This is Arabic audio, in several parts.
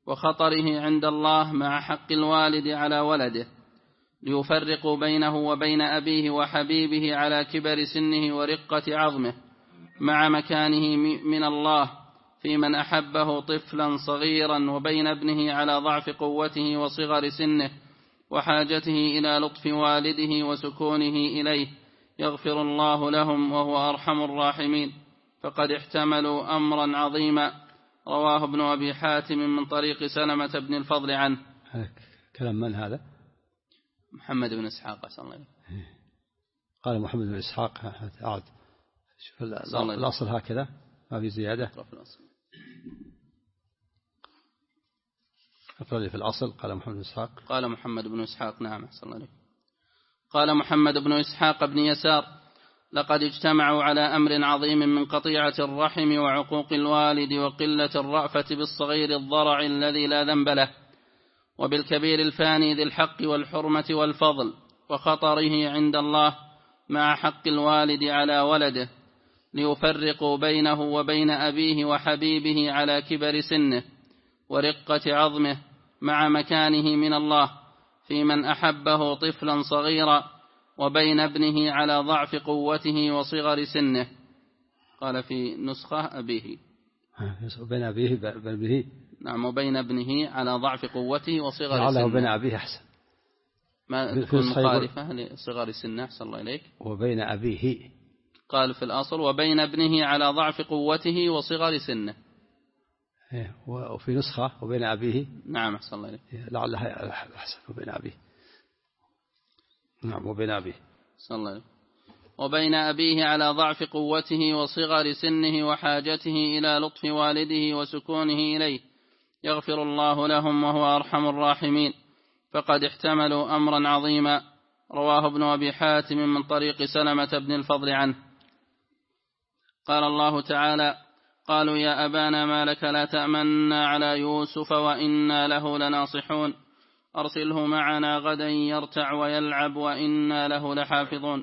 وخطره عند الله مع حق الوالد على ولده، ليفرقوا بينه وبين أبيه وحبيبه على كبر سنه ورقة عظمه، مع مكانه من الله في من أحبه طفلا صغيرا، وبين ابنه على ضعف قوته وصغر سنه وحاجته إلى لطف والده وسكونه إليه، يغفر الله لهم وهو أرحم الراحمين، فقد احتملوا أمرا عظيما. رواه ابن أبي حاتم من طريق سلمة بن الفضل عنه. كلام من هذا؟ محمد بن إسحاق. قال محمد بن إسحاق. أعد شوف الأصل هكذا ما في زيادة. أقرأ لي في الأصل. قال محمد بن إسحاق. قال محمد بن إسحاق. نعم صلى الله عليه. قال محمد بن إسحاق بن يسار: لقد اجتمعوا على أمر عظيم من قطيعة الرحم وعقوق الوالد وقلة الرأفة بالصغير الضرع الذي لا ذنب له، وبالكبير الفاني ذي الحق والحرمة والفضل، وخطره عند الله مع حق الوالد على ولده، ليفرقوا بينه وبين أبيه وحبيبه على كبر سنه ورقة عظمه، مع مكانه من الله في من أحبه طفلا صغيرا، وبين ابنه على ضعف قوته وصغر سنه. قال في نسخة أبيه. بين أبيه بابنه. نعم، وبين ابنه على ضعف قوته وصغر سنه. لعله بين أبيه أحسن، ما تكون مخالفة لصغر سنه. أحسن الله إليك. وبين أبيه. قال في الأصل: وبين ابنه على ضعف قوته وصغر سنه. وفي نسخة وبين أبيه. نعم أحسن الله إليك. لعلها أحسن وبين أبيه. نعم وبين أبيه. أحسن الله إليك. وبين أبيه على ضعف قوته وصغر سنه وحاجته إلى لطف والده وسكونه إليه، يغفر الله لهم وهو أرحم الراحمين، فقد احتملوا أمرا عظيما. رواه ابن أبي حاتم من طريق سلمة بن الفضل عنه. قال الله تعالى: قالوا يا أبانا ما لك لا تأمنا على يوسف وإنا له لناصحون، أرسله معنا غدا يرتع ويلعب وإنا له لحافظون.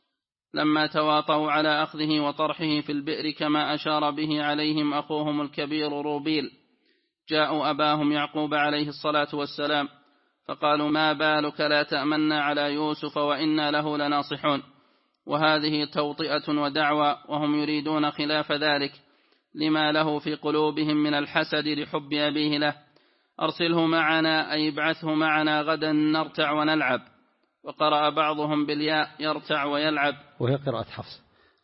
لما تواطوا على أخذه وطرحه في البئر كما أشار به عليهم أخوهم الكبير روبيل، جاءوا أباهم يعقوب عليه الصلاة والسلام فقالوا: ما بالك لا تأمنا على يوسف وإنا له لناصحون. وهذه توطئة ودعوى، وهم يريدون خلاف ذلك لما له في قلوبهم من الحسد لحب أبيه له. أرسله معنا أي ابعثه معنا غدا نرتع ونلعب. وقرأ بعضهم بالياء يرتع ويلعب، وهي قراءة حفص.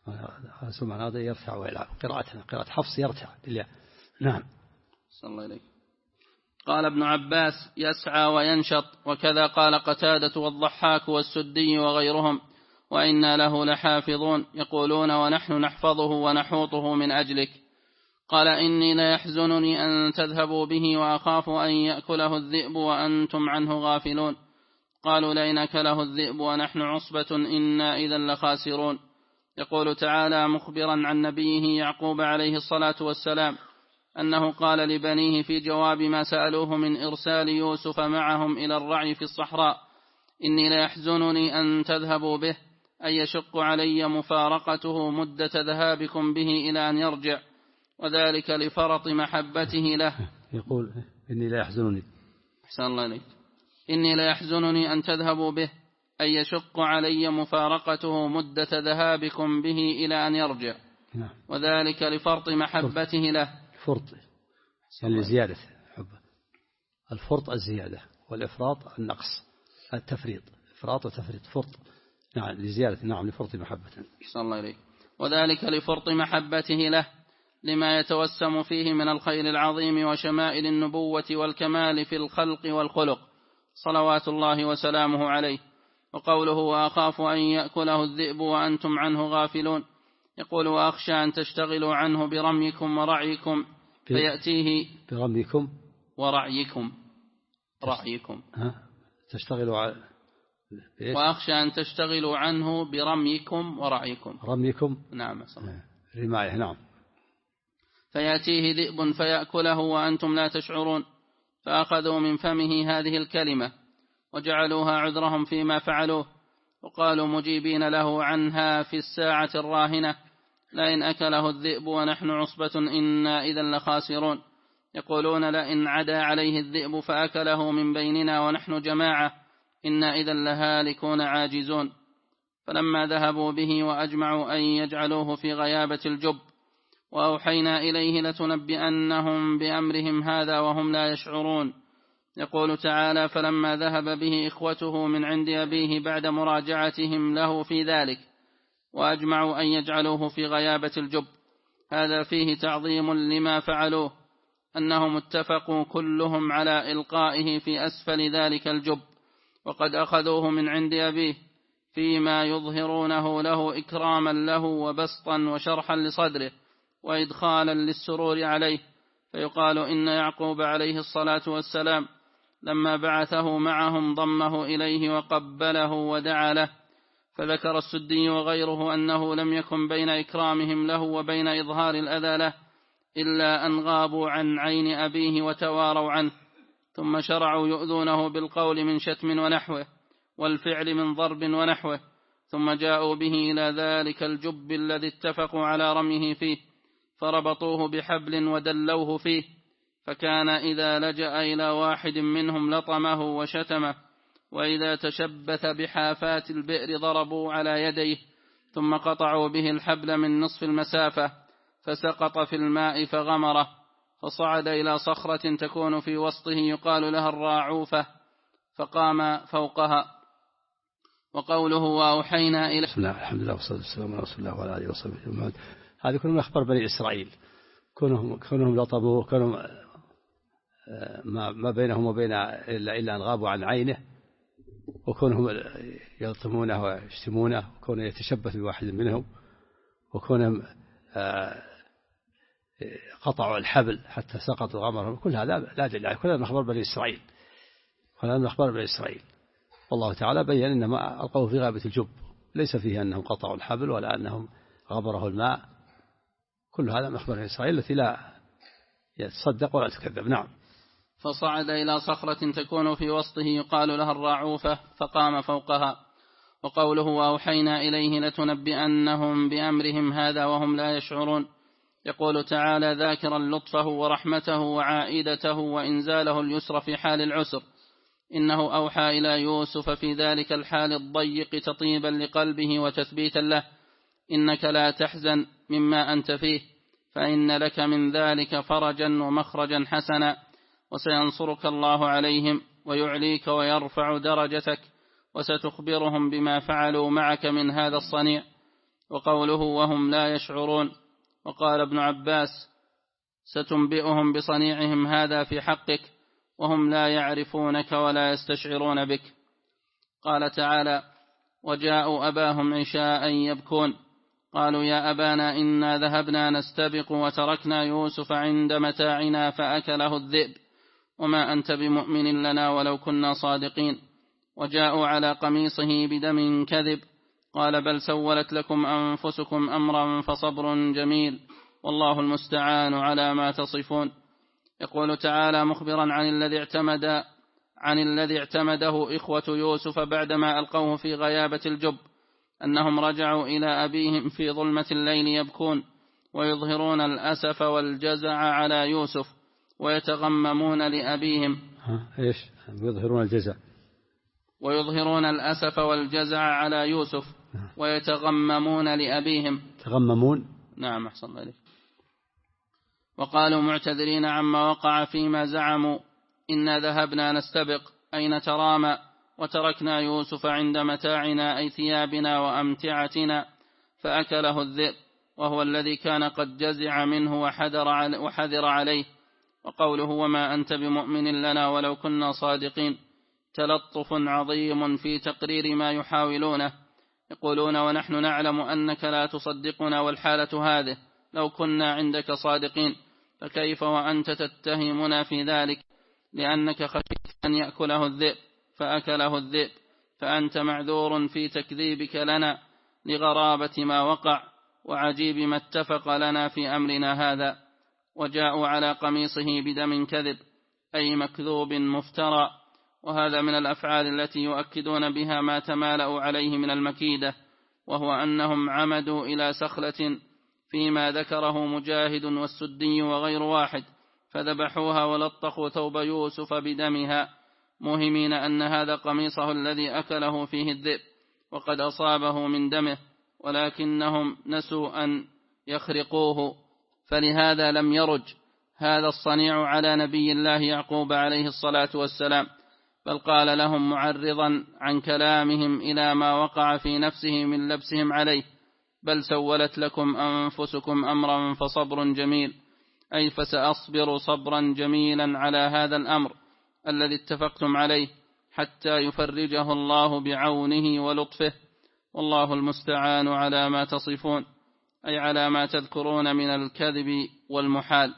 سمعنا هذا يرتع ويلعب، قراءة حفص يرتع بالياء. نعم. صلى الله عليه. قال ابن عباس: يسعى وينشط. وكذا قال قتادة والضحاك والسدي وغيرهم: وإنا له لحافظون، يقولون ونحن نحفظه ونحوطه من أجلك. قال: إني ليحزنني أن تذهبوا به وأخاف أن يأكله الذئب وأنتم عنه غافلون. قالوا: لئن أكله الذئب ونحن عصبة إنا إذا لخاسرون. يقول تعالى مخبرا عن نبيه يعقوب عليه الصلاة والسلام أنه قال لبنيه في جواب ما سألوه من إرسال يوسف معهم إلى الرعي في الصحراء: إني ليحزنني أن تذهبوا به، أي يشق علي مفارقته مدة ذهابكم به إلى أن يرجع، وذلك لفرط محبته له. يقول: إني ليحزنني. أحسن الله إليك. إني ليحزنني أن تذهبوا به، أي يشق علي مفارقته مدة ذهابكم به إلى أن يرجع، وذلك لفرط محبته له. فرط يعني زيادة حبه. الفرط الزيادة، والإفراط النقص، التفريط. إفراط وتفريط. فرط نعم لزيادة، نعم لفرط محبته. أحسن الله إليك. وذلك لفرط محبته له لما يتوسم فيه من الخير العظيم وشمائل النبوة والكمال في الخلق والخلق صلوات الله وسلامه عليه. وقوله: وأخاف أن يأكله الذئب وأنتم عنه غافلون، يقول: وأخشى أن تشتغلوا عنه برميكم ورعيكم فيأتيه. برميكم ورعيكم. رعيكم. تشتغلوا وأخشى أن تشتغلوا عنه برميكم ورعيكم. رميكم. نعم. رماية. نعم. فيأتيه ذئب فيأكله وأنتم لا تشعرون. فأخذوا من فمه هذه الكلمة وجعلوها عذرهم فيما فعلوه، وقالوا مجيبين له عنها في الساعة الراهنة: لئن أكله الذئب ونحن عصبة إنا إذا لخاسرون. يقولون لئن عدا عليه الذئب فأكله من بيننا ونحن جماعة إنا إذا لهالكون عاجزون. فلما ذهبوا به وأجمعوا أن يجعلوه في غيابة الجب وأوحينا إليه لتنبئنهم بأمرهم هذا وهم لا يشعرون. يقول تعالى فلما ذهب به إخوته من عند أبيه بعد مراجعتهم له في ذلك وأجمعوا أن يجعلوه في غيابة الجب، هذا فيه تعظيم لما فعلوه، أنهم اتفقوا كلهم على إلقائه في أسفل ذلك الجب، وقد أخذوه من عند أبيه فيما يظهرونه له إكراما له وبسطا وشرحا لصدره وإدخالا للسرور عليه. فيقال إن يعقوب عليه الصلاة والسلام لما بعثه معهم ضمه إليه وقبله ودعا له. فذكر السدي وغيره أنه لم يكن بين إكرامهم له وبين إظهار الأذى له إلا أن غابوا عن عين أبيه وتواروا عنه، ثم شرعوا يؤذونه بالقول من شتم ونحوه والفعل من ضرب ونحوه، ثم جاءوا به إلى ذلك الجب الذي اتفقوا على رميه فيه فربطوه بحبل ودلوه فيه، فكان إذا لجأ إلى واحد منهم لطمه وشتمه، وإذا تشبث بحافات البئر ضربوا على يديه، ثم قطعوا به الحبل من نصف المسافة فسقط في الماء فغمره، فصعد إلى صخرة تكون في وسطه يقال لها الراعوفة فقام فوقها. وقوله وأوحينا إلى بسم الله الحمد لله والصلاة والسلام على رسول الله وعلى آله وصحبه أجمعين. هذه كلهم من أخبار بني إسرائيل، كونهم لطبوه، كونهم ما بينهم وبين إلا أن غابوا عن عينه، وكونهم يلطمونه ويشتمونه، وكونه يتشبث بواحد منهم، وكونهم قطعوا الحبل حتى سقطوا غمرهم، كل هذا لا دليل عليه، كلها من أخبار بني إسرائيل، كلها من أخبار بني إسرائيل. والله تعالى بين إنما ألقوه في غابة الجب، ليس فيه أنهم قطعوا الحبل ولا أنهم غبره الماء، كل هذا من أخبار بني إسرائيل التي لا يتصدق ولا تكذب. نعم. فصعد إلى صخرة تكون في وسطه يقال لها الراعوفة فقام فوقها. وقوله وأوحينا إليه لتنبئنهم بأمرهم هذا وهم لا يشعرون، يقول تعالى ذاكرا لطفه ورحمته وعائدته وإنزاله اليسر في حال العسر، إنه أوحى إلى يوسف في ذلك الحال الضيق تطيبا لقلبه وتثبيتا له، إنك لا تحزن مما أنت فيه فإن لك من ذلك فرجا ومخرجا حسنا، وسينصرك الله عليهم ويعليك ويرفع درجتك، وستخبرهم بما فعلوا معك من هذا الصنيع. وقوله وهم لا يشعرون، وقال ابن عباس ستنبئهم بصنيعهم هذا في حقك وهم لا يعرفونك ولا يستشعرون بك. قال تعالى وجاءوا أباهم عشاء يبكون قالوا يا أبانا إنا ذهبنا نستبق وتركنا يوسف عند متاعنا فأكله الذئب وما أنت بمؤمن لنا ولو كنا صادقين. وجاءوا على قميصه بدم كذب قال بل سولت لكم أنفسكم أمرا فصبر جميل والله المستعان على ما تصفون. يقول تعالى مخبرا عن الذي اعتمده إخوة يوسف بعدما ألقوه في غيابة الجب أنهم رجعوا إلى أبيهم في ظلمة الليل يبكون ويظهرون الأسف والجزع على يوسف ويتغممون لأبيهم. إيش يظهرون الجزع؟ ويظهرون الأسف والجزع على يوسف ويتغممون لأبيهم. تغممون؟ نعم أحسن الله إليك. وقالوا معتذرين عما وقع فيما زعموا إنا ذهبنا نستبق أي نترامى وتركنا يوسف عند متاعنا أي ثيابنا وأمتعتنا فأكله الذئب وهو الذي كان قد جزع منه وحذر عليه. وقوله وما أنت بمؤمن لنا ولو كنا صادقين تلطف عظيم في تقرير ما يحاولونه. يقولون ونحن نعلم أنك لا تصدقنا والحالة هذه لو كنا عندك صادقين فكيف وأنت تتهمنا في ذلك لأنك خشيت أن يأكله الذئب فأكله الذئب فأنت معذور في تكذيبك لنا لغرابة ما وقع وعجيب ما اتفق لنا في أمرنا هذا. وجاءوا على قميصه بدم كذب أي مكذوب مفترى، وهذا من الأفعال التي يؤكدون بها ما تمالأوا عليه من المكيدة، وهو أنهم عمدوا إلى سخلة فيما ذكره مجاهد والسدي وغير واحد فذبحوها ولطخوا ثوب يوسف بدمها موهمين أن هذا قميصه الذي أكله فيه الذئب وقد أصابه من دمه، ولكنهم نسوا أن يخرقوه، فلهذا لم يرج هذا الصنيع على نبي الله يعقوب عليه الصلاة والسلام، بل قال لهم معرضا عن كلامهم إلى ما وقع في نفسه من لبسهم عليه: بل سولت لكم أنفسكم أمرا فصبر جميل، أي فسأصبر صبرا جميلا على هذا الأمر الذي اتفقتم عليه حتى يفرجه الله بعونه ولطفه، والله المستعان على ما تصفون، أي على ما تذكرون من الكذب والمحال.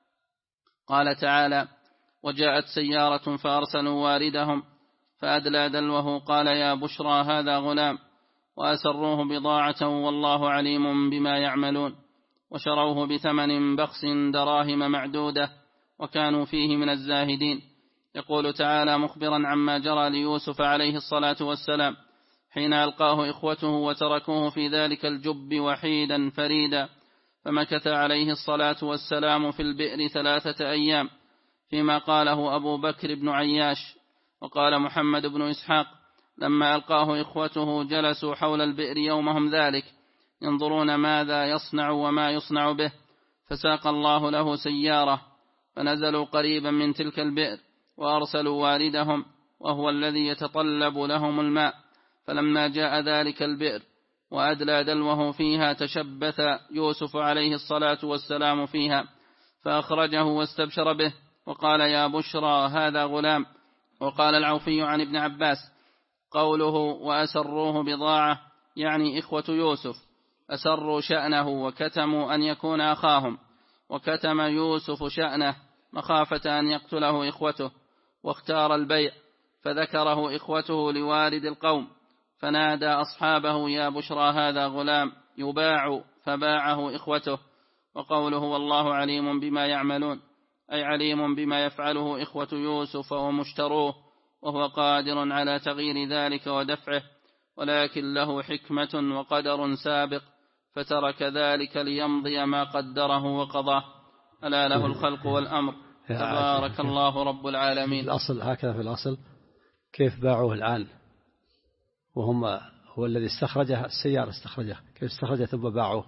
قال تعالى: وجاءت سيارة فأرسلوا واردهم فأدلى دلوه قال يا بشرى هذا غلام، وأسروه بضاعة والله عليم بما يعملون، وشروه بثمن بخس دراهم معدودة وكانوا فيه من الزاهدين. يقول تعالى مخبرا عما جرى ليوسف عليه الصلاة والسلام حين ألقاه إخوته وتركوه في ذلك الجب وحيدا فريدا، فمكث عليه الصلاة والسلام في البئر 3 أيام، فيما قاله أبو بكر بن عياش. وقال محمد بن إسحاق: لما ألقاه إخوته جلسوا حول البئر يومهم ذلك ينظرون ماذا يصنع وما يصنع به، فساق الله له سيارة، فنزلوا قريبا من تلك البئر وأرسلوا واردهم وهو الذي يتطلب لهم الماء، فلما جاء ذلك البئر وأدلى دلوه فيها تشبث يوسف عليه الصلاة والسلام فيها، فأخرجه واستبشر به وقال يا بشرى هذا غلام. وقال العوفي عن ابن عباس قوله وأسروه بضاعة يعني إخوة يوسف أسروا شأنه وكتموا أن يكون أخاهم، وكتم يوسف شأنه مخافة أن يقتله إخوته، واختار البيع فذكره إخوته لوارد القوم، فنادى أصحابه يا بشرى هذا غلام يباع، فباعه إخوته. وقوله والله عليم بما يعملون أي عليم بما يفعله إخوة يوسف ومشتروه، وهو قادر على تغيير ذلك ودفعه، ولكن له حكمة وقدر سابق، فترك ذلك ليمضي ما قدره وقضاه، ألا له الخلق والأمر، تبارك الله رب العالمين. الأصل هكذا، في الأصل كيف باعوه الآن وهم هو الذي استخرجه، السيارة استخرجه، كيف استخرجه ثم باعوه؟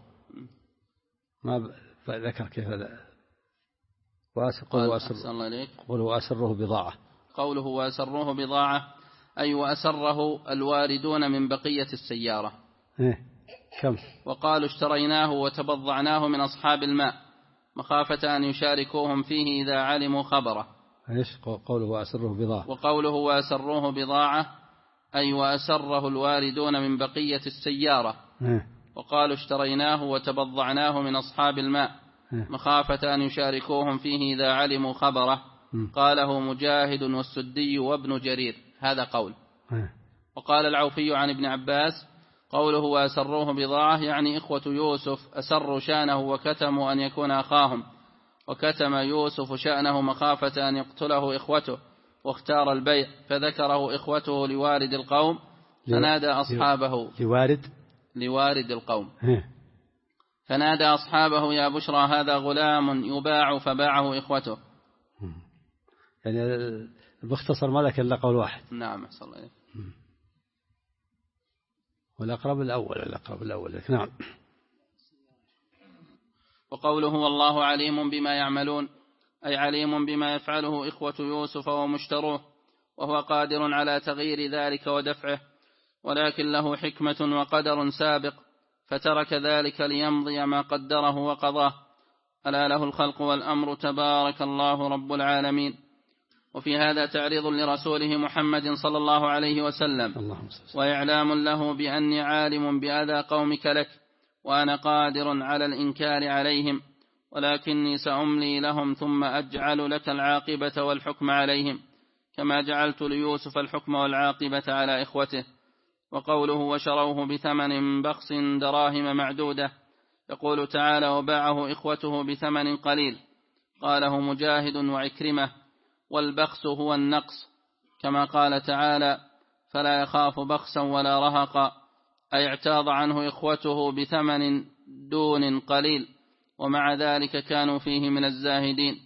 ما ذكر كيف هذا. قوله وأسروه بضاعة، قوله وأسروه بضاعة أي وأسره الواردون من بقية السيارة. كم؟ وقالوا اشتريناه وتبضعناه من أصحاب الماء مخافة أن يشاركوهم فيه إذا علموا خبره. قوله وأسروه بضاعة، وقوله وأسروه بضاعة أي وأسره الواردون من بقية السيارة. وقالوا اشتريناه وتبضعناه من أصحاب الماء مخافة أن يشاركوهم فيه إذا علموا خبره. قاله مجاهد والسدي وابن جرير، هذا قول. وقال العوفي عن ابن عباس قوله وأسروه بضاعة يعني إخوة يوسف أسروا شأنه وكتموا أن يكون أخاهم، وكتم يوسف شأنه مخافة أن يقتله إخوته، واختار البيع فذكره إخوته لوارد القوم، فنادى أصحابه لوارد القوم فنادى أصحابه يا بشرى هذا غلام يباع، فباعه إخوته. يعني باختصر ما ذكر إلا قول واحد. نعم أحسن الله إليك. والأقرب الأول. نعم. وقوله والله عليم بما يعملون أي عليم بما يفعله إخوة يوسف ومشتروه، وهو قادر على تغيير ذلك ودفعه، ولكن له حكمة وقدر سابق، فترك ذلك ليمضي ما قدره وقضاه، ألا له الخلق والأمر، تبارك الله رب العالمين. وفي هذا تعريض لرسوله محمد صلى الله عليه وسلم، وإعلام له بأني عالم بأذى قومك لك، وأنا قادر على الإنكار عليهم، ولكني سأملي لهم ثم أجعل لك العاقبة والحكم عليهم، كما جعلت ليوسف الحكم والعاقبة على إخوته. وقوله وشروه بثمن بخس دراهم معدودة، يقول تعالى وباعه إخوته بثمن قليل، قاله مجاهد وعكرمة، والبخس هو النقص، كما قال تعالى فلا يخاف بخسا ولا رهقا، أي اعتاض عنه إخوته بثمن دون قليل، ومع ذلك كانوا فيه من الزاهدين،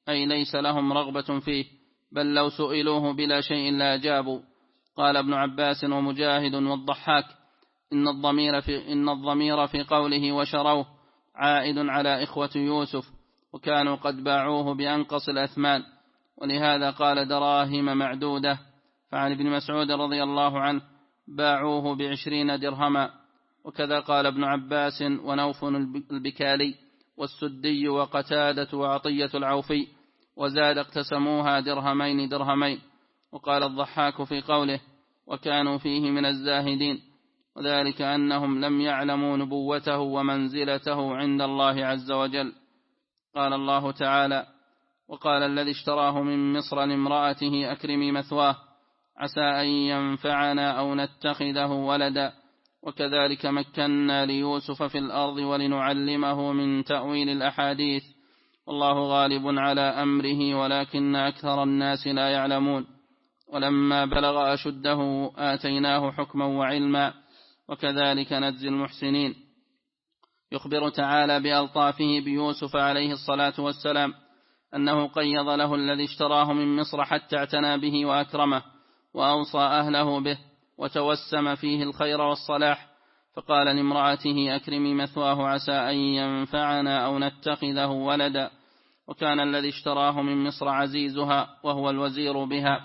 أي ليس لهم رغبة فيه، بل لو سئلوه بلا شيء لا أجابوا. قال ابن عباس ومجاهد والضحاك: إن الضمير في قوله وشروه عائد على إخوة يوسف، وكانوا قد باعوه بأنقص الأثمان، ولهذا قال دراهم معدودة. فعن ابن مسعود رضي الله عنه: باعوه ب20 درهما. وكذا قال ابن عباس ونوف البكالي والسدي وقتادة وعطية العوفي، وزاد: اقتسموها درهمين. وقال الضحاك في قوله: وكانوا فيه من الزاهدين، وذلك أنهم لم يعلموا نبوته ومنزلته عند الله عز وجل. قال الله تعالى: وقال الذي اشتراه من مصر لامرأته أكرمي مثواه عسى أن ينفعنا أو نتخذه ولدا، وكذلك مكنا ليوسف في الأرض ولنعلمه من تأويل الأحاديث، والله غالب على أمره ولكن أكثر الناس لا يعلمون. ولما بلغ أشده آتيناه حكما وعلما، وكذلك نجزي المحسنين. يخبر تعالى بألطافه بيوسف عليه الصلاة والسلام أنه قيض له الذي اشتراه من مصر حتى اعتنى به وأكرمه، وأوصى أهله به، وتوسم فيه الخير والصلاح، فقال لامرأته أكرمي مثواه عسى أن ينفعنا أو نتخذه ولدا. وكان الذي اشتراه من مصر عزيزها وهو الوزير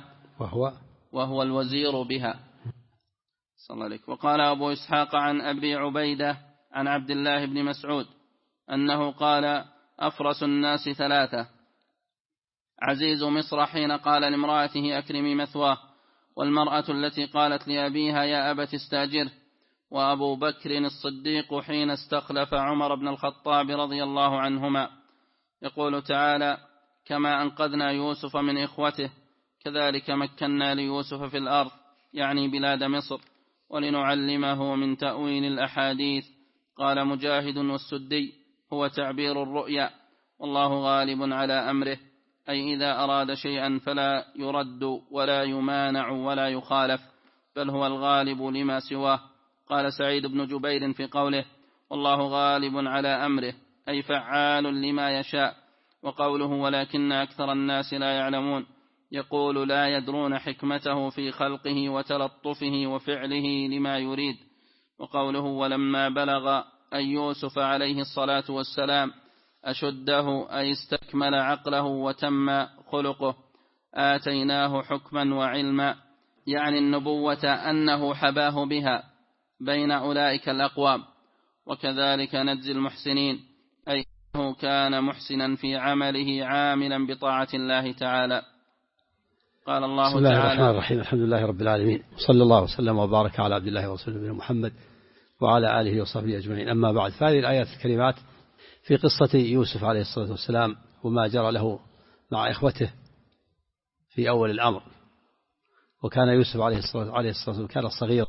بها صلى الله عليه. وقال أبو إسحاق عن أبي عبيدة عن عبد الله بن مسعود أنه قال: أفرس الناس 3: عزيز مصر حين قال لامرأته أكرمي مثواه، والمرأة التي قالت لأبيها يا أبت استأجره، وأبو بكر الصديق حين استخلف عمر بن الخطاب رضي الله عنهما. يقول تعالى: كما أنقذنا يوسف من إخوته كذلك مكنا ليوسف في الأرض، يعني بلاد مصر، ولنعلمه من تأويل الأحاديث. قال مجاهد والسدي: هو تعبير الرؤيا، والله غالب على أمره، أي إذا أراد شيئا فلا يرد ولا يمانع ولا يخالف، بل هو الغالب لما سواه. قال سعيد بن جبير في قوله: والله غالب على أمره، أي فعال لما يشاء. وقوله: ولكن أكثر الناس لا يعلمون، يقول لا يدرون حكمته في خلقه وتلطفه وفعله لما يريد. وقوله: ولما بلغ أن يوسف عليه الصلاة والسلام أشده، أي استكمل عقله وتم خلقه، آتيناه حكما وعلما، يعني النبوة أنه حباه بها بين أولئك الأقوام. وكذلك نجزي المحسنين، أي أنه كان محسنا في عمله عاملا بطاعة الله تعالى. قال الله بسم الله تعالى: الرحمن الرحيم، الحمد لله رب العالمين، صلى الله وسلم وبارك على عبد الله ورسوله محمد وعلى آله وصحبه أجمعين. أما بعد، فهذه الآيات الكريمات في قصة يوسف عليه الصلاة والسلام وما جرى له مع إخوته في أول الأمر. وكان يوسف عليه الصلاة والسلام كان صغير،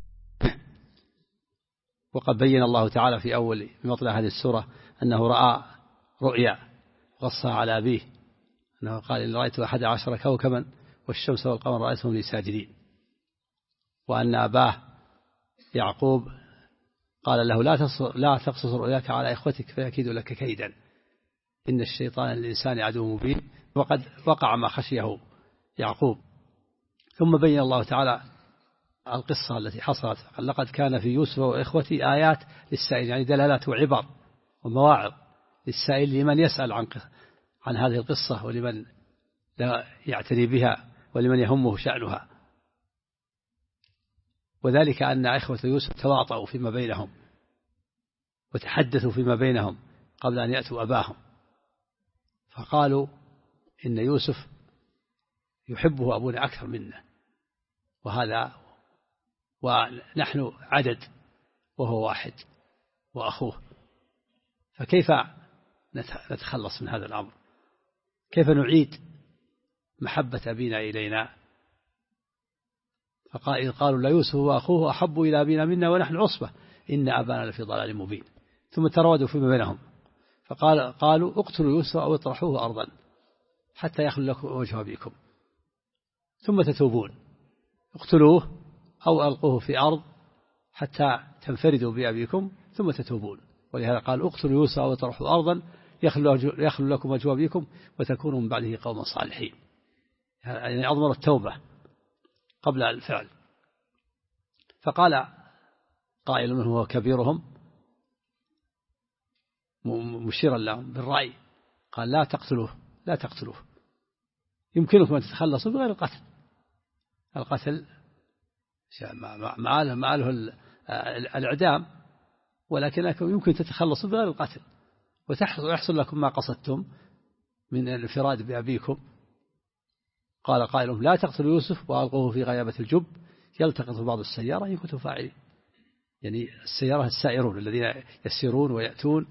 وقد بين الله تعالى في مطلع هذه السورة أنه رأى رؤيا غصها على أبيه، أنه قال: إن رأيت 11 كوكبا والشمس والقمر رأيتهم لي ساجدين. وأن أباه يعقوب قال له: لا تقصص رؤياك على إخوتك فيكيد لك كيدا، إن الشيطان للإنسان عدو مبين. وقد وقع ما خشيه يعقوب. ثم بين الله تعالى القصة التي حصلت: لقد كان في يوسف وإخوته آيات للسائل، يعني دلالات وعبر ومواعظ للسائل، لمن يسأل عن هذه القصة، ولمن لا يعتني بها، ولمن يهمه شأنها. وذلك أن إخوة يوسف تواطؤوا فيما بينهم وتحدثوا فيما بينهم قبل أن يأتوا أباهم، فقالوا: إن يوسف يحبه أبونا أكثر منا، ونحن عدد وهو واحد وأخوه، فكيف نتخلص من هذا الأمر؟ كيف نعيد محبة أبينا إلينا؟ قالوا: لا يوسف وأخوه أحب إلى أبينا منا ونحن عصبة إن أبانا لفي ضلال مبين. ثم تراودوا فيما بينهم، قالوا: اقتلوا يوسف أو اطرحوه أرضا حتى يخلو لكم وجه أبيكم ثم تتوبون، اقتلوه أو ألقوه في أرض حتى تنفردوا بأبيكم ثم تتوبون. ولهذا قال: اقتلوا يوسف أو اطرحوه أرضا يخلو لكم وجه أبيكم وتكونوا من بعده قوما صالحين. يعني أضمر التوبة قبل الفعل. فقال قائل منه هو كبيرهم مشيرا لهم بالرأي، قال لا تقتلوه يمكنكم أن تتخلصوا بغير القتل ما له الإعدام، ولكنكم يمكن تتخلصوا بغير القتل ويحصل لكم ما قصدتم من الانفراد بأبيكم. قال قائلهم لا تقتلوا يوسف وألقوه في غيابة الجب يلتقط بعض السيارة إن كنتم فاعلين. يعني السيارة السائرون الذين يسيرون ويأتون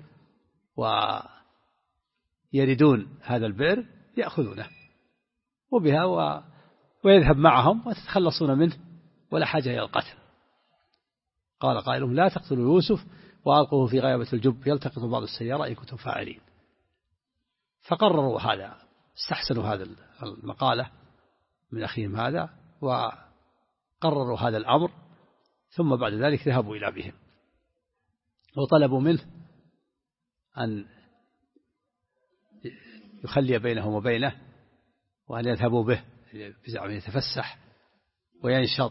ويردون هذا البئر يأخذونه وبها ويذهب معهم وتتخلصون منه ولا حاجة إلى القتل. قال قائلهم لا تقتلوا يوسف وألقوه في غيابة الجب يلتقط بعض السيارة إن كنتم فاعلين. فقرروا هذا، استحسنوا هذا المقالة من أخيهم هذا وقرروا هذا الأمر. ثم بعد ذلك ذهبوا إلى أبيهم وطلبوا منه أن يخلي بينهم وبينه وأن يذهبوا به بزعم يتفسح وينشط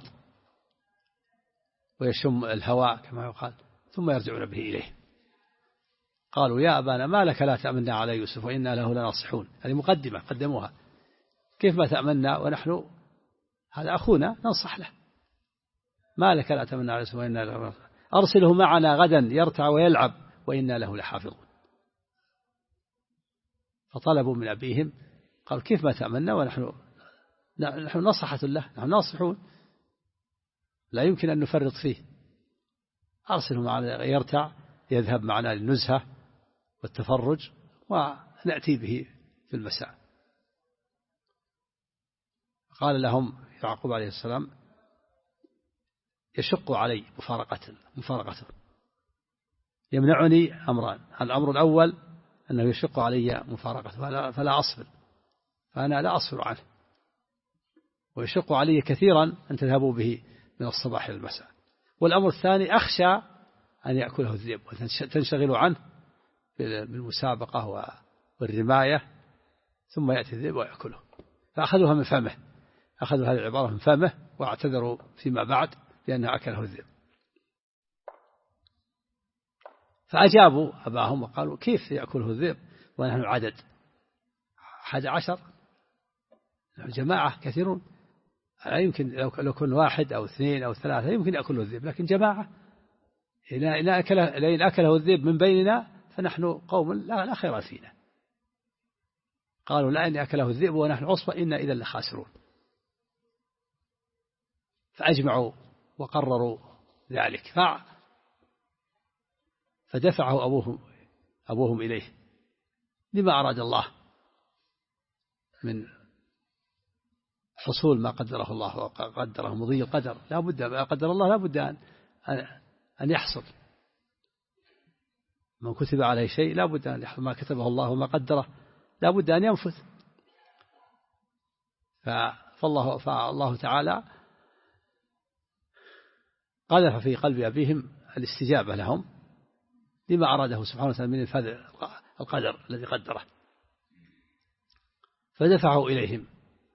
ويشم الهواء كما يقال ثم يرجعون به إليه. قالوا يا أبانا ما لك لا تأمنا على يوسف وإنا له لناصحون. هذه مقدمة قدموها، كيف ما تأمنا ونحن هذا أخونا ننصح له. ما لك لا تأمنا على يوسف وإنا له لناصحون أرسله معنا غدا يرتع ويلعب وإنا له لحافظون. فطلبوا من أبيهم قالوا كيف ما تأمنا ونحن نصحة له، نحن ناصحون لا يمكن أن نفرط فيه. أرسله معنا يرتع يذهب معنا للنزهة والتفرج ونأتي به في المساء. قال لهم يعقوب عليه السلام يشق علي مفارقته يمنعني أمران. الأمر الأول أنه يشق علي مفارقته فلا أصبر، فأنا لا أصبر عنه، ويشق علي كثيرا أن تذهبوا به من الصباح إلى المساء. والأمر الثاني أخشى أن يأكله الذئب وتنشغلوا عنه بالمسابقة والرماية ثم يأتي الذئب ويأكله. فأخذوها من فمه، أخذوا هذه العبارة من فمه واعتذروا فيما بعد بأنه أكله الذئب. فأجابوا أباهم وقالوا كيف يأكله الذئب ونحن عدد 11 جماعة كثيرون، لا يمكن لو كن 1 أو 2 أو 3 يمكن يأكله الذئب، لكن جماعة إن أكله الذئب من بيننا فنحن قوم لا خير فينا. قالوا لا إن أكله الذئب ونحن عصبة إنا إذا لخاسرون. فأجمعوا وقرروا ذلك فدفعه أبوهم إليه لما أراد الله من حصول ما قدره الله وقدره مضي القدر. لا بد ما قدر الله لا بد أن يحصل. من كتب عليه شيء لا بد أن يحصل، ما كتبه الله وما قدره لا بد أن ينفذ. فالله تعالى قذف في قلب أبيهم الاستجابة لهم لما أراده سبحانه وتعالى من إنفاذ القدر الذي قدره، فدفعه إليهم.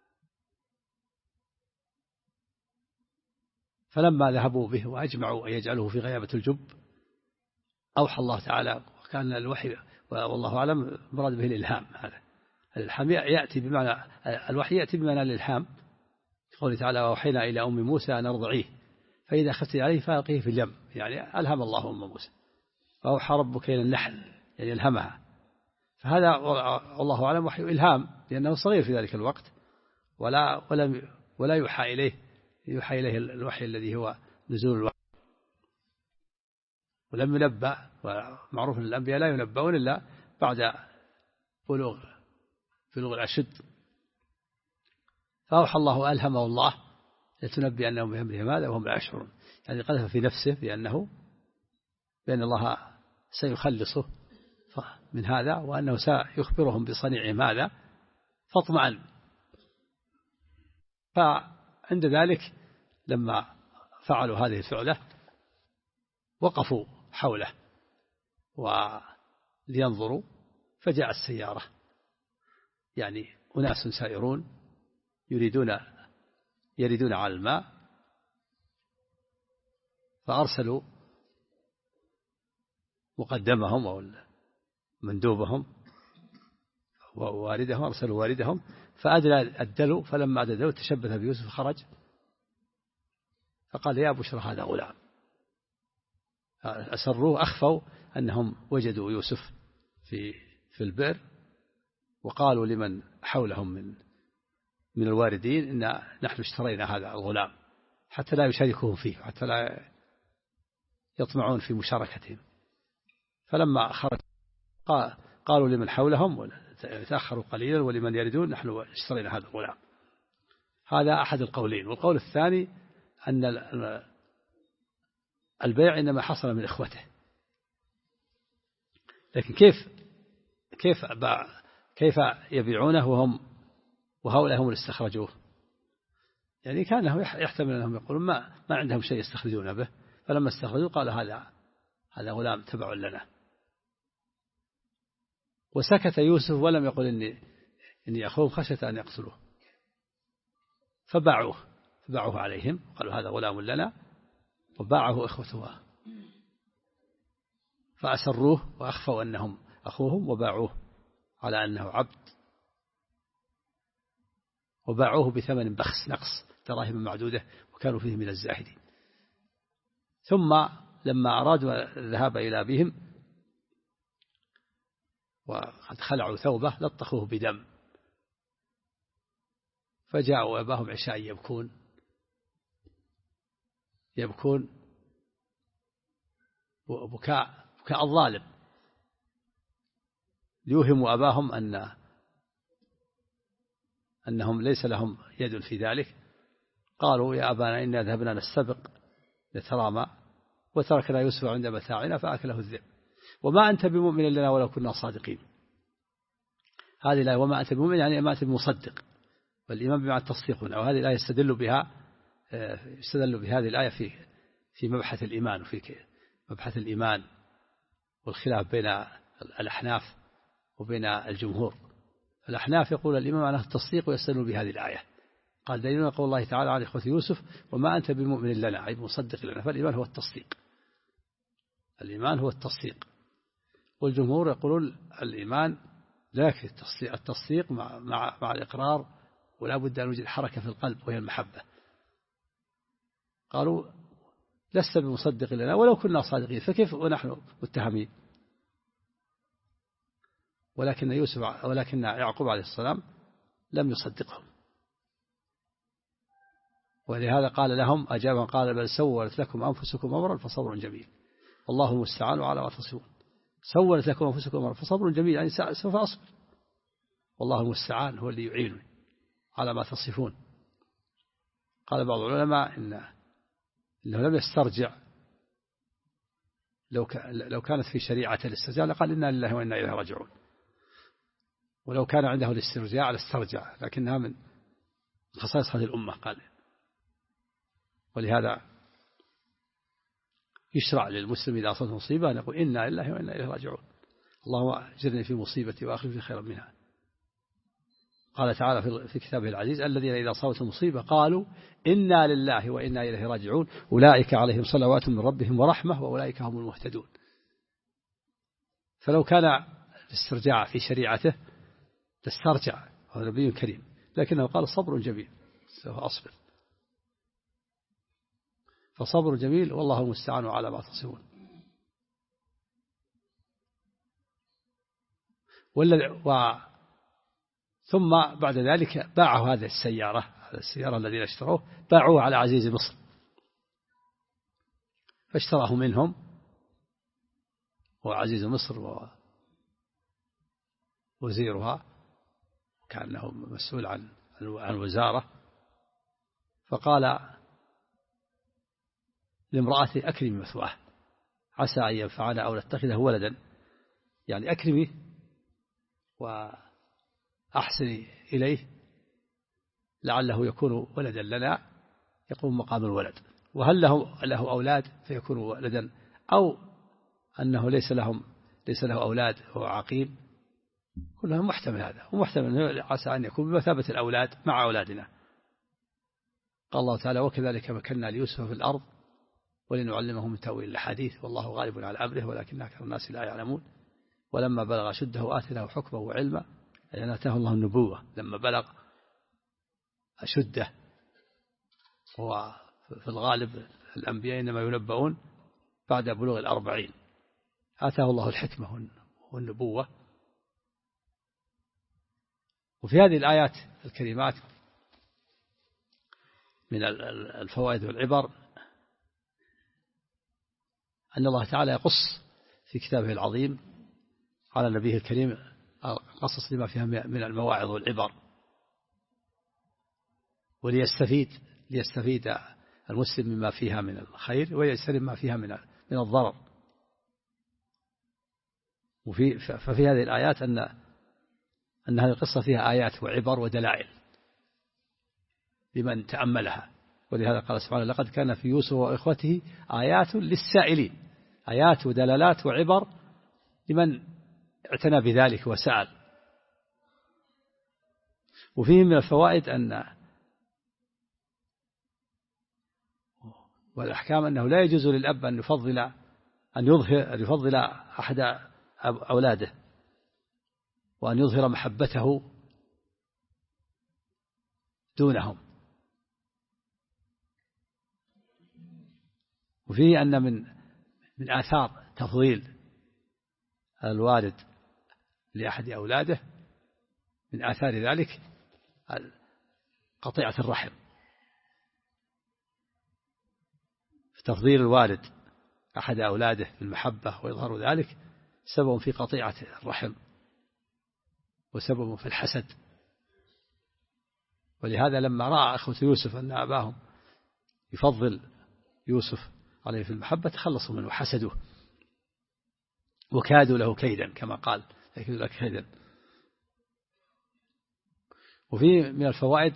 فلما ذهبوا به وأجمعوا أن يجعلوه في غيابة الجب أوحى الله تعالى، وكان الوحي والله أعلم مراد به الإلهام. هذا الإلهام يأتي بمعنى الوحي يأتي بمعنى الإلهام. قوله تعالى وأوحينا إلى أم موسى أن أرضعيه فإذا خفت عليه فألقيه في اليم، يعني ألهم الله أم موسى. وأوحى ربك إلى النحل يعني ألهمها. فهذا والله أعلم وحي إلهام لأنه صغير في ذلك الوقت ولا يوحى إليه الوحي الذي هو نزول الوحي. ولم ينبأ، ومعروف أن الأنبياء لا ينبؤون إلا بعد بلوغ الأشد. فأوحى الله ألهمه الله لتنبي أنهم بأمرهم هذا وهم لا يشعرون. يعني قذف في نفسه بأن الله سيخلصه من هذا وأنه سيخبرهم بصنيعهم هذا فاطمأن. فعند ذلك لما فعلوا هذه الفعلة وقفوا حوله لينظروا، فجاء السيارة، يعني أناس سائرون يريدون على الماء، فأرسلوا مقدمهم أو مندوبهم وواردهم، أرسلوا واردهم فأدلى الدلو، فلما أدلى الدلو تشبث بيوسف خرج فقال يا بشرى هذا غلام. أسروه، أخفوا أنهم وجدوا يوسف في البئر، وقالوا لمن حولهم من الواردين إن نحن اشترينا هذا الغلام، حتى لا يشاركهم فيه، حتى لا يطمعون في مشاركتهم. فلما خرج قالوا لمن حولهم تأخروا قليلا ولمن يردون نحن اشترينا هذا الغلام. هذا أحد القولين. والقول الثاني أن البيع إنما حصل من إخوته، لكن كيف يبيعونه وهؤلاء هم اللي استخرجوه؟ يعني كانه يحتمل أنهم يقولون ما عندهم شيء يستخرجون به، فلما استخرجوا قال هذا غلام تبع لنا. وسكت يوسف ولم يقل إني أخوه خشية أن يقتلوه، فباعوه عليهم، قالوا هذا غلام لنا، وباعه إخوته، فأسروه وأخفوا أنهم أخوهم وباعوه على أنه عبد، وباعوه بثمن بخس نقص دراهم معدودة، وكانوا فيه من الزاهدين. ثم لما أرادوا الذهاب إلى أبيهم وقد خلعوا ثوبه لطخوه بدم، فجاءوا أباهم عشاء يبكون بكاء الظالم، ليوهموا أباهم أنهم ليس لهم يد في ذلك. قالوا يا أبانا إنا ذهبنا نستبق لترامى وتركنا يوسف عند متاعنا فأكله الذئب وما أنت بمؤمن لنا ولو كنا صادقين. هذه الآية وما أنت بمؤمن يعني ما أنت بمصدق، والإيمان بمعنى التصديق هنا. وهذه الآية يستدل بهذه الآية في مبحث الإيمان، وفي مبحث الإيمان والخلاف بين الأحناف وبين الجمهور. الأحناف يقول الإيمان معناه التصديق، ويستدل بهذه الآية. قال دليلنا قول الله تعالى عن إخوة يوسف وما أنت بمؤمن لنا أي مصدق لنا، فالإيمان هو التصديق، الإيمان هو التصديق. والجمهور يقولون الإيمان لا يكفي التصديق مع الإقرار، ولا بد أن يوجد حركة في القلب وهي المحبة. قالوا لست بمصدق لنا ولو كنا صادقين، فكيف ونحن متهمين؟ ولكن يعقوب عليه السلام لم يصدقهم، ولهذا قال لهم أجابا قال بل سولت لكم أنفسكم أمرا فصبر جميل والله المستعان على ما تصفون. سولت لكم أنفسكم أمرا فصبر جميل يعني سوف أصبر، والله المستعان هو اللي يعينني على ما تصفون. قال بعض العلماء إنه لم يسترجع، لو كانت في شريعة الاسترجاع لقال إنا لله وإنا إليه راجعون، ولو كان عنده الاسترجاع لاسترجع، لكنها من خصائص هذه الأمة. قال ولهذا يشرع للمسلم إذا أصابته مصيبة أن يقول إنا لله وإنا إليه راجعون، اللهم أجرني في مصيبتي وأخلفني خيرا منها. قال تعالى في كتابه العزيز الذين إذا أصابتهم مصيبة قالوا إنا لله وإنا إليه راجعون أولئك عليهم صلوات من ربهم ورحمة وأولئك هم المهتدون. فلو كان الاسترجاع في شريعته تسترجع، هو نبي كريم، لكنه قال صبر جميل سوف أصبر، فصبر جميل والله المستعان على ما تصفون. ثم بعد ذلك باعوا هذه السيارة الذين اشتروه باعوه على عزيز مصر، فاشتراه منهم، وعزيز مصر ووزيرها كأنه مسؤول عن وزارة، فقال لامرأته أكرمي مثواه عسى أن ينفعنا أو نتخذه ولدا، يعني أكرمي وأحسني إليه لعله يكون ولدا لنا يقوم مقام الولد، وهل له أولاد فيكون ولدا، أو أنه ليس له أولاد هو عقيم كلها محتمل هذا، ومحتمل عسى أن يكون بمثابة الأولاد مع أولادنا. قال الله تعالى: وكذلك مكنا ليوسف في الأرض ولنعلمه من تأويل الحديث والله غالب على أمره ولكن أكثر الناس لا يعلمون. ولما بلغ أشده آتيناه حكما وعلما، يعني آتاه الله النبوة لما بلغ أشده. هو في الغالب الأنبياء إنما ينبؤون بعد بلوغ 40. آتاه الله الحكمة والنبوة. وفي هذه الآيات الكريمات من الفوائد والعبر أن الله تعالى يقص في كتابه العظيم على نبيه الكريم قصص لما فيها من المواعظ والعبر، ليستفيد المسلم مما فيها من الخير ويجتنب ما فيها من الضرر. ففي هذه الآيات أن هذه القصة فيها آيات وعبر ودلائل لمن تأملها. ولهذا قال سبحانه: لقد كان في يوسف وإخوته آيات للسائلين، آيات ودلالات وعبر لمن اعتنى بذلك وسأل. وفيه من الفوائد والأحكام أنه لا يجوز للأب أن يفضل أحد أولاده وأن يظهر محبته دونهم. وفيه أن من آثار تفضيل الوالد لأحد أولاده من آثار ذلك قطيعة الرحم. تفضيل الوالد أحد أولاده بالمحبة ويظهر ذلك سبب في قطيعة الرحم وسبب في الحسد. ولهذا لما رأى أخوة يوسف أن أباهم يفضل يوسف عليه في المحبة تخلصوا منه وحسدوه وكادوا له كيدا كما قال: يكيد لك كيدا. وفي من الفوائد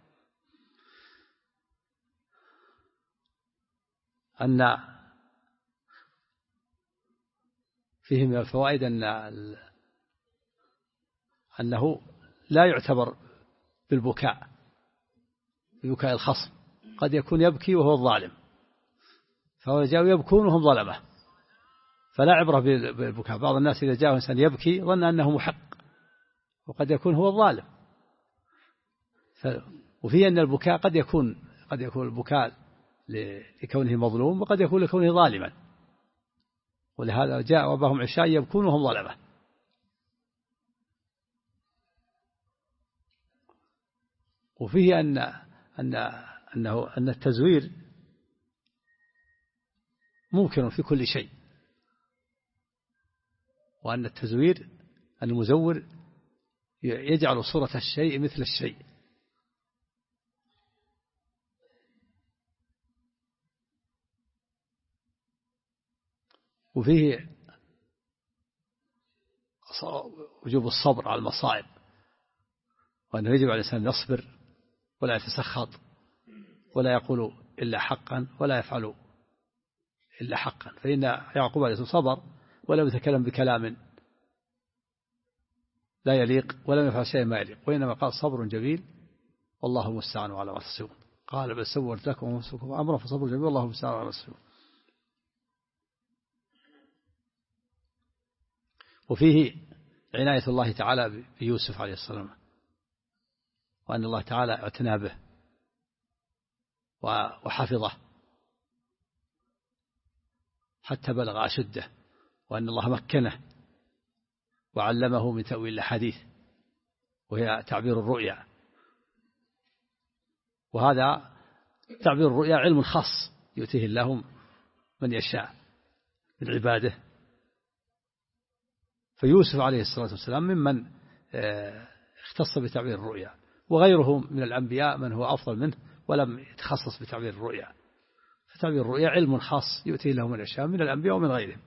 أنه لا يعتبر بالبكاء ببكاء الخصم، قد يكون يبكي وهو الظالم، فهو جاءوا يبكون وهم ظلمه، فلا عبرة بالبكاء. بعض الناس إذا جاء إنسان يبكي ظن أنه محق وقد يكون هو الظالم. وفي أن البكاء قد يكون البكاء لكونه مظلوم وقد يكون لكونه ظالما. ولهذا جاء أباهم عشاء يبكون وهم ظلمه. وفيه أن التزوير ممكن في كل شيء، وأن التزوير المزور يجعل صورة الشيء مثل الشيء. وفيه وجوب الصبر على المصائب، وأنه يجب على الإنسان يصبر ولا يتسخط ولا يقول إلا حقا ولا يفعل إلا حقا. فإن يعقوب عليه السلام صبر ولم يتكلم بكلام لا يليق ولم يفعل شيء ما يليق، وإنما قال: صبر جميل والله المستعان على ما تصفون. قال: بل سولت لكم أنفسكم أمرا فصبر جميل والله المستعان على ما تصفون. وفيه عناية الله تعالى بيوسف عليه السلام، وأن الله تعالى اعتنى به وحفظه حتى بلغ أشده، وأن الله مكنه وعلمه من تأويل الحديث وهي تعبير الرؤيا. وهذا تعبير الرؤيا علم خاص يؤتيه الله من يشاء من عباده. فيوسف عليه الصلاة والسلام ممن اختص بتعبير الرؤيا، وغيره من الأنبياء من هو أفضل منه ولم يتخصص بتعبير الرؤيا. فتعبير الرؤيا علم خاص يؤتيه له من يشاء من الأنبياء ومن غيرهم.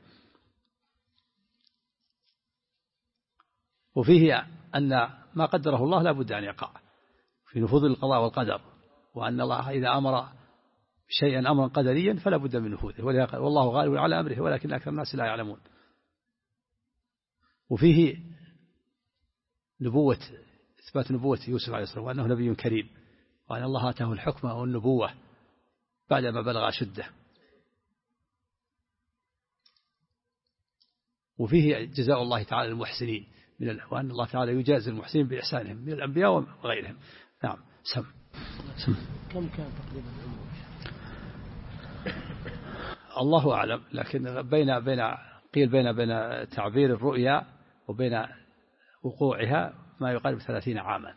وفيه أن ما قدره الله لا بد أن يقع في نفوذ القضاء والقدر، وأن الله إذا أمر شيئا أمرا قدريا فلا بد من نفوذه، والله غالب على أمره ولكن أكثر الناس لا يعلمون. وفيه إثبات نبوة يوسف عليه السلام وأنه نبي كريم، وأن الله آتاه الحكمة والنبوة بعدما بلغ أشده. وفيه جزاء الله تعالى المحسنين وأن الله تعالى يجازي المحسنين بإحسانهم من الأنبياء وغيرهم. نعم. كم كان تقريبا العمر؟ الله أعلم، لكن قيل بين تعبير الرؤيا وبين وقوعها ما يقارب 30 عاما.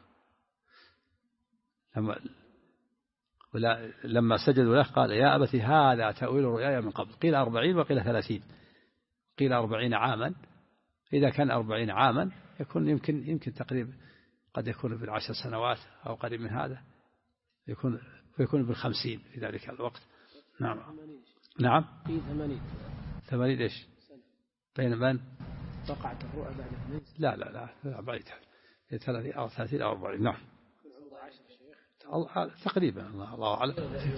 لما سجدوا له قال يا أبت هذا تأويل رؤياي من قبل، قيل 40 وقيل 30، قيل 40 عاما. إذا كان 40 عاما يكون يمكن تقريبا قد يكون ب10 سنوات أو قريب من هذا، يكون ب50 في ذلك الوقت. نعم. في 80 إيش بين من وقعت الرؤى بعد 8 لا بعيد 30 أو 30 أو 40. نعم تقريبا الله أعلم.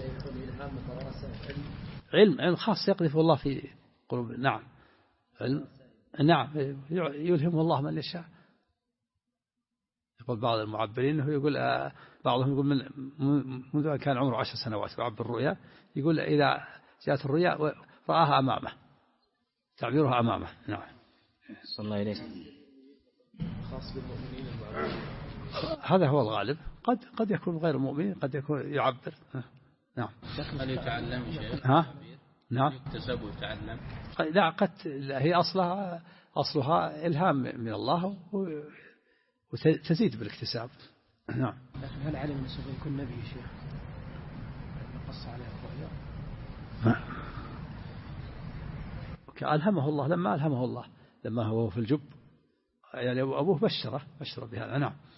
علم خاص يقذف الله في قلوب. نعم نعم يلهمه الله من يشاء. يقول بعض المعبرين انه يقول بعضهم يقول منذ أن كان عمره 10 سنوات يعبر الرؤيا، يقول إذا جاءت الرؤيا رآها أمامه، تعبيرها أمامه. نعم. صلى الله عليه خاص بالمؤمنين هذا هو الغالب، قد يكون غير مؤمن، قد يكون يعبر. نعم. هل يتعلم شيء؟ نعم. يكتسب ويتعلم. لا هي أصلها إلهام من الله وتزيد بالاكتساب. نعم. لكن هل علم أنه سوف يكون نبي يا شيخ؟ قص عليه الرؤيا. ألهمه الله لما هو في الجب، يعني أبوه بشره بهذا. نعم.